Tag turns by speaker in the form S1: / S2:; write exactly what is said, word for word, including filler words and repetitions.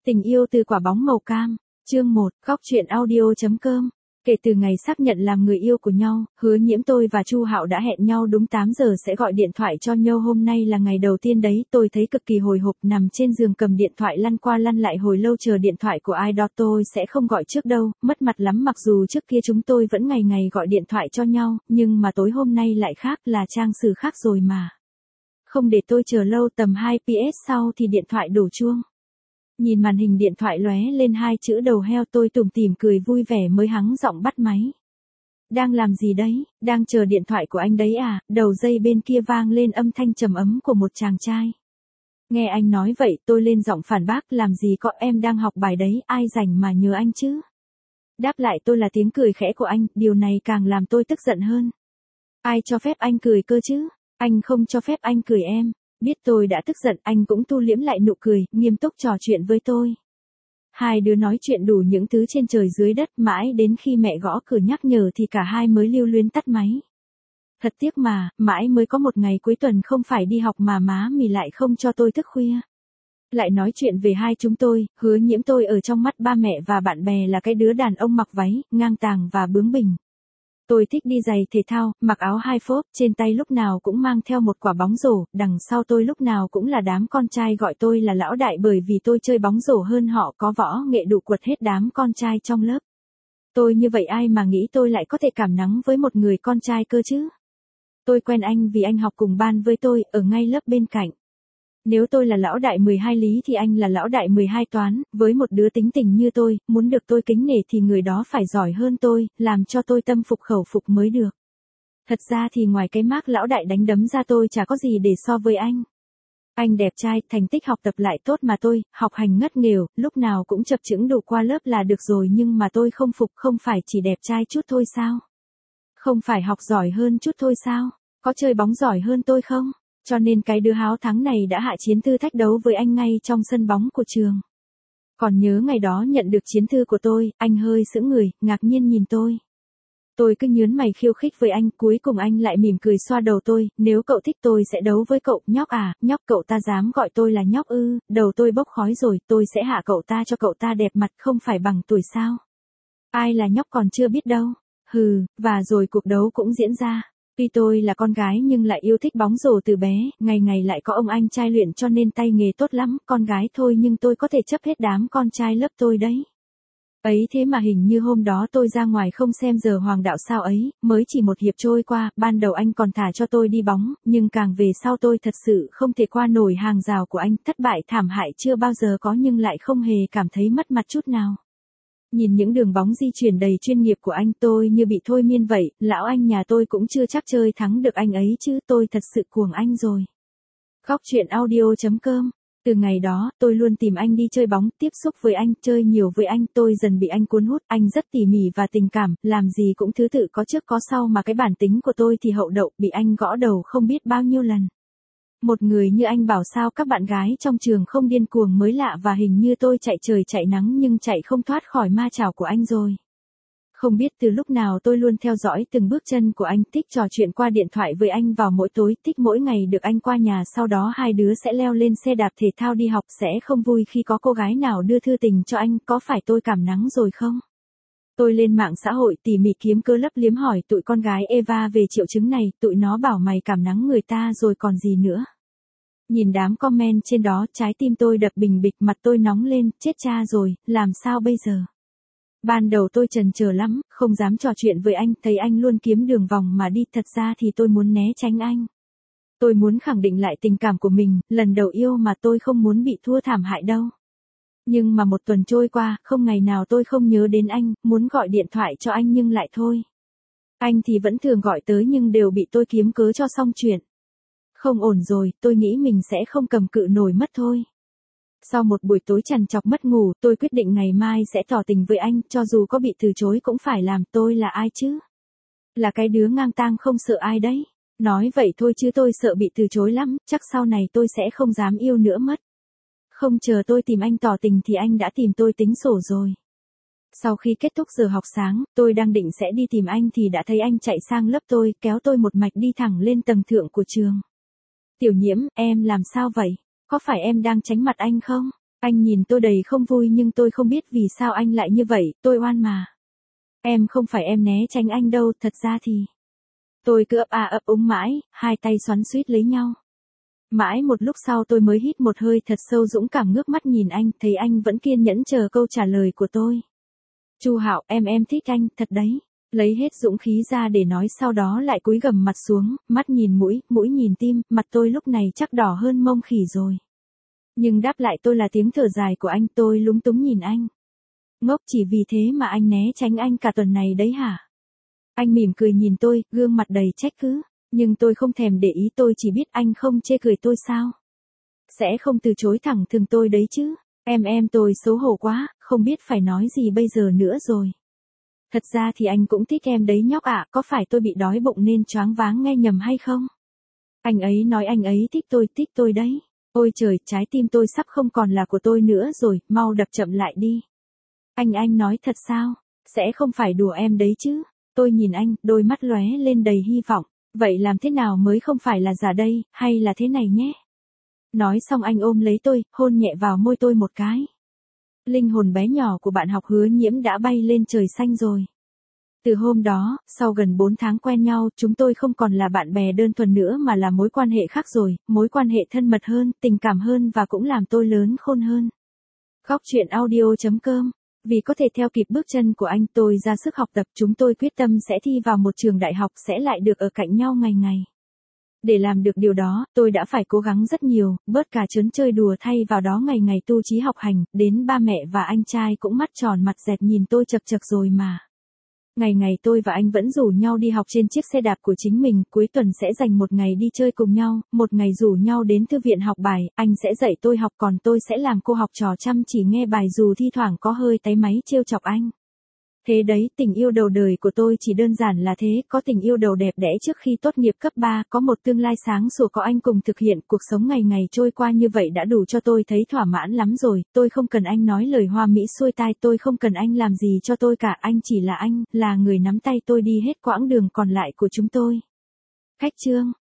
S1: Tình yêu từ quả bóng màu cam, chương một, góc truyện audio chấm com. Kể từ ngày xác nhận làm người yêu của nhau, Hứa Nhiễm tôi và Chu Hạo đã hẹn nhau đúng tám giờ sẽ gọi điện thoại cho nhau. Hôm nay là ngày đầu tiên đấy, tôi thấy cực kỳ hồi hộp, nằm trên giường cầm điện thoại lăn qua lăn lại hồi lâu chờ điện thoại của ai đó. Tôi sẽ không gọi trước đâu, mất mặt lắm, mặc dù trước kia chúng tôi vẫn ngày ngày gọi điện thoại cho nhau, nhưng mà tối hôm nay lại khác, là trang sử khác rồi mà. Không để tôi chờ lâu, tầm hai pê ét sau thì điện thoại đổ chuông. Nhìn màn hình điện thoại lóe lên hai chữ đầu heo, tôi tủm tỉm cười vui vẻ mới hắng giọng bắt máy. Đang làm gì đấy? Đang chờ điện thoại của anh đấy à? Đầu dây bên kia vang lên âm thanh trầm ấm của một chàng trai. Nghe anh nói vậy, tôi lên giọng phản bác, làm gì có, em đang học bài đấy, ai rảnh mà nhớ anh chứ? Đáp lại tôi là tiếng cười khẽ của anh, điều này càng làm tôi tức giận hơn. Ai cho phép anh cười cơ chứ? Anh không cho phép anh cười em. Biết tôi đã tức giận, anh cũng thu liễm lại nụ cười, nghiêm túc trò chuyện với tôi. Hai đứa nói chuyện đủ những thứ trên trời dưới đất, mãi đến khi mẹ gõ cửa nhắc nhở thì cả hai mới lưu luyến tắt máy. Thật tiếc mà, mãi mới có một ngày cuối tuần không phải đi học mà má mì lại không cho tôi thức khuya. Lại nói chuyện về hai chúng tôi, Hứa Nhiễm tôi ở trong mắt ba mẹ và bạn bè là cái đứa đàn ông mặc váy, ngang tàng và bướng bỉnh. Tôi thích đi giày thể thao, mặc áo hai phốp, trên tay lúc nào cũng mang theo một quả bóng rổ, đằng sau tôi lúc nào cũng là đám con trai gọi tôi là lão đại bởi vì tôi chơi bóng rổ hơn họ, có võ nghệ đủ quật hết đám con trai trong lớp. Tôi như vậy ai mà nghĩ tôi lại có thể cảm nắng với một người con trai cơ chứ? Tôi quen anh vì anh học cùng ban với tôi, ở ngay lớp bên cạnh. Nếu tôi là lão đại mười hai lý thì anh là lão đại mười hai toán, với một đứa tính tình như tôi, muốn được tôi kính nể thì người đó phải giỏi hơn tôi, làm cho tôi tâm phục khẩu phục mới được. Thật ra thì ngoài cái mác lão đại đánh đấm ra tôi chả có gì để so với anh. Anh đẹp trai, thành tích học tập lại tốt mà tôi, học hành ngất nghèo, lúc nào cũng chập chững đủ qua lớp là được rồi, nhưng mà tôi không phục, không phải chỉ đẹp trai chút thôi sao? Không phải học giỏi hơn chút thôi sao? Có chơi bóng giỏi hơn tôi không? Cho nên cái đứa háo thắng này đã hạ chiến thư thách đấu với anh ngay trong sân bóng của trường. Còn nhớ ngày đó nhận được chiến thư của tôi, anh hơi sững người, ngạc nhiên nhìn tôi. Tôi cứ nhớn mày khiêu khích với anh, cuối cùng anh lại mỉm cười xoa đầu tôi, nếu cậu thích tôi sẽ đấu với cậu. Nhóc à, nhóc, cậu ta dám gọi tôi là nhóc ư? Đầu tôi bốc khói rồi, tôi sẽ hạ cậu ta cho cậu ta đẹp mặt, không phải bằng tuổi sao? Ai là nhóc còn chưa biết đâu. Hừ, và rồi cuộc đấu cũng diễn ra. Tuy tôi là con gái nhưng lại yêu thích bóng rổ từ bé, ngày ngày lại có ông anh trai luyện cho nên tay nghề tốt lắm, con gái thôi nhưng tôi có thể chấp hết đám con trai lớp tôi đấy. Ấy thế mà hình như hôm đó tôi ra ngoài không xem giờ hoàng đạo sao ấy, mới chỉ một hiệp trôi qua, ban đầu anh còn thả cho tôi đi bóng, nhưng càng về sau tôi thật sự không thể qua nổi hàng rào của anh, thất bại thảm hại chưa bao giờ có nhưng lại không hề cảm thấy mất mặt chút nào. Nhìn những đường bóng di chuyển đầy chuyên nghiệp của anh, tôi như bị thôi miên vậy, lão anh nhà tôi cũng chưa chắc chơi thắng được anh ấy chứ, tôi thật sự cuồng anh rồi. Góc truyện audio chấm com. Từ ngày đó, tôi luôn tìm anh đi chơi bóng, tiếp xúc với anh, chơi nhiều với anh, tôi dần bị anh cuốn hút, anh rất tỉ mỉ và tình cảm, làm gì cũng thứ tự có trước có sau mà cái bản tính của tôi thì hậu đậu, bị anh gõ đầu không biết bao nhiêu lần. Một người như anh bảo sao các bạn gái trong trường không điên cuồng mới lạ, và hình như tôi chạy trời chạy nắng nhưng chạy không thoát khỏi ma chảo của anh rồi. Không biết từ lúc nào tôi luôn theo dõi từng bước chân của anh, thích trò chuyện qua điện thoại với anh vào mỗi tối, thích mỗi ngày được anh qua nhà, sau đó hai đứa sẽ leo lên xe đạp thể thao đi học, sẽ không vui khi có cô gái nào đưa thư tình cho anh, có phải tôi cảm nắng rồi không? Tôi lên mạng xã hội tỉ mỉ kiếm cớ lấp liếm hỏi tụi con gái Eva về triệu chứng này, tụi nó bảo mày cảm nắng người ta rồi còn gì nữa. Nhìn đám comment trên đó, trái tim tôi đập bình bịch, mặt tôi nóng lên, chết cha rồi, làm sao bây giờ? Ban đầu tôi chần chờ lắm, không dám trò chuyện với anh, thấy anh luôn kiếm đường vòng mà đi, thật ra thì tôi muốn né tránh anh. Tôi muốn khẳng định lại tình cảm của mình, lần đầu yêu mà tôi không muốn bị thua thảm hại đâu. Nhưng mà một tuần trôi qua, không ngày nào tôi không nhớ đến anh, muốn gọi điện thoại cho anh nhưng lại thôi. Anh thì vẫn thường gọi tới nhưng đều bị tôi kiếm cớ cho xong chuyện. Không ổn rồi, tôi nghĩ mình sẽ không cầm cự nổi mất thôi. Sau một buổi tối trằn trọc mất ngủ, tôi quyết định ngày mai sẽ tỏ tình với anh, cho dù có bị từ chối cũng phải làm. Tôi là ai chứ? Là cái đứa ngang tang không sợ ai đấy. Nói vậy thôi chứ tôi sợ bị từ chối lắm, chắc sau này tôi sẽ không dám yêu nữa mất. Không chờ tôi tìm anh tỏ tình thì anh đã tìm tôi tính sổ rồi. Sau khi kết thúc giờ học sáng, tôi đang định sẽ đi tìm anh thì đã thấy anh chạy sang lớp tôi, kéo tôi một mạch đi thẳng lên tầng thượng của trường. Tiểu Nhiễm, em làm sao vậy? Có phải em đang tránh mặt anh không? Anh nhìn tôi đầy không vui nhưng tôi không biết vì sao anh lại như vậy, tôi oan mà. Em không phải em né tránh anh đâu, thật ra thì. Tôi cứ ấp a ấp úng mãi, hai tay xoắn xuýt lấy nhau. Mãi một lúc sau tôi mới hít một hơi thật sâu dũng cảm ngước mắt nhìn anh, thấy anh vẫn kiên nhẫn chờ câu trả lời của tôi. Chu Hạo, em em thích anh, thật đấy. Lấy hết dũng khí ra để nói sau đó lại cúi gằm mặt xuống, mắt nhìn mũi, mũi nhìn tim, mặt tôi lúc này chắc đỏ hơn mông khỉ rồi. Nhưng đáp lại tôi là tiếng thở dài của anh, tôi lúng túng nhìn anh. Ngốc, chỉ vì thế mà anh né tránh anh cả tuần này đấy hả? Anh mỉm cười nhìn tôi, gương mặt đầy trách cứ, nhưng tôi không thèm để ý, tôi chỉ biết anh không chê cười tôi sao. Sẽ không từ chối thẳng thừng tôi đấy chứ. Em em tôi xấu hổ quá, không biết phải nói gì bây giờ nữa rồi. Thật ra thì anh cũng thích em đấy nhóc ạ, có phải tôi bị đói bụng nên choáng váng nghe nhầm hay không? Anh ấy nói anh ấy thích tôi, thích tôi đấy. Ôi trời, trái tim tôi sắp không còn là của tôi nữa rồi, mau đập chậm lại đi. Anh anh nói thật sao? Sẽ không phải đùa em đấy chứ? Tôi nhìn anh, đôi mắt lóe lên đầy hy vọng. Vậy làm thế nào mới không phải là giả đây, hay là thế này nhé? Nói xong anh ôm lấy tôi, hôn nhẹ vào môi tôi một cái. Linh hồn bé nhỏ của bạn học Hứa Nhiễm đã bay lên trời xanh rồi. Từ hôm đó, sau gần bốn tháng quen nhau, chúng tôi không còn là bạn bè đơn thuần nữa mà là mối quan hệ khác rồi, mối quan hệ thân mật hơn, tình cảm hơn và cũng làm tôi lớn khôn hơn. Góc truyện audio chấm com. Vì có thể theo kịp bước chân của anh, tôi ra sức học tập, chúng tôi quyết tâm sẽ thi vào một trường đại học, sẽ lại được ở cạnh nhau ngày ngày. Để làm được điều đó, tôi đã phải cố gắng rất nhiều, bớt cả trớn chơi đùa thay vào đó ngày ngày tu chí học hành, đến ba mẹ và anh trai cũng mắt tròn mặt dẹt nhìn tôi chật chật rồi mà. Ngày ngày tôi và anh vẫn rủ nhau đi học trên chiếc xe đạp của chính mình, cuối tuần sẽ dành một ngày đi chơi cùng nhau, một ngày rủ nhau đến thư viện học bài, anh sẽ dạy tôi học còn tôi sẽ làm cô học trò chăm chỉ nghe bài dù thi thoảng có hơi táy máy trêu chọc anh. Thế đấy, tình yêu đầu đời của tôi chỉ đơn giản là thế, có tình yêu đầu đẹp đẽ trước khi tốt nghiệp cấp ba, có một tương lai sáng sủa có anh cùng thực hiện, cuộc sống ngày ngày trôi qua như vậy đã đủ cho tôi thấy thỏa mãn lắm rồi, tôi không cần anh nói lời hoa mỹ xuôi tai, tôi không cần anh làm gì cho tôi cả, anh chỉ là anh, là người nắm tay tôi đi hết quãng đường còn lại của chúng tôi. Khách chương.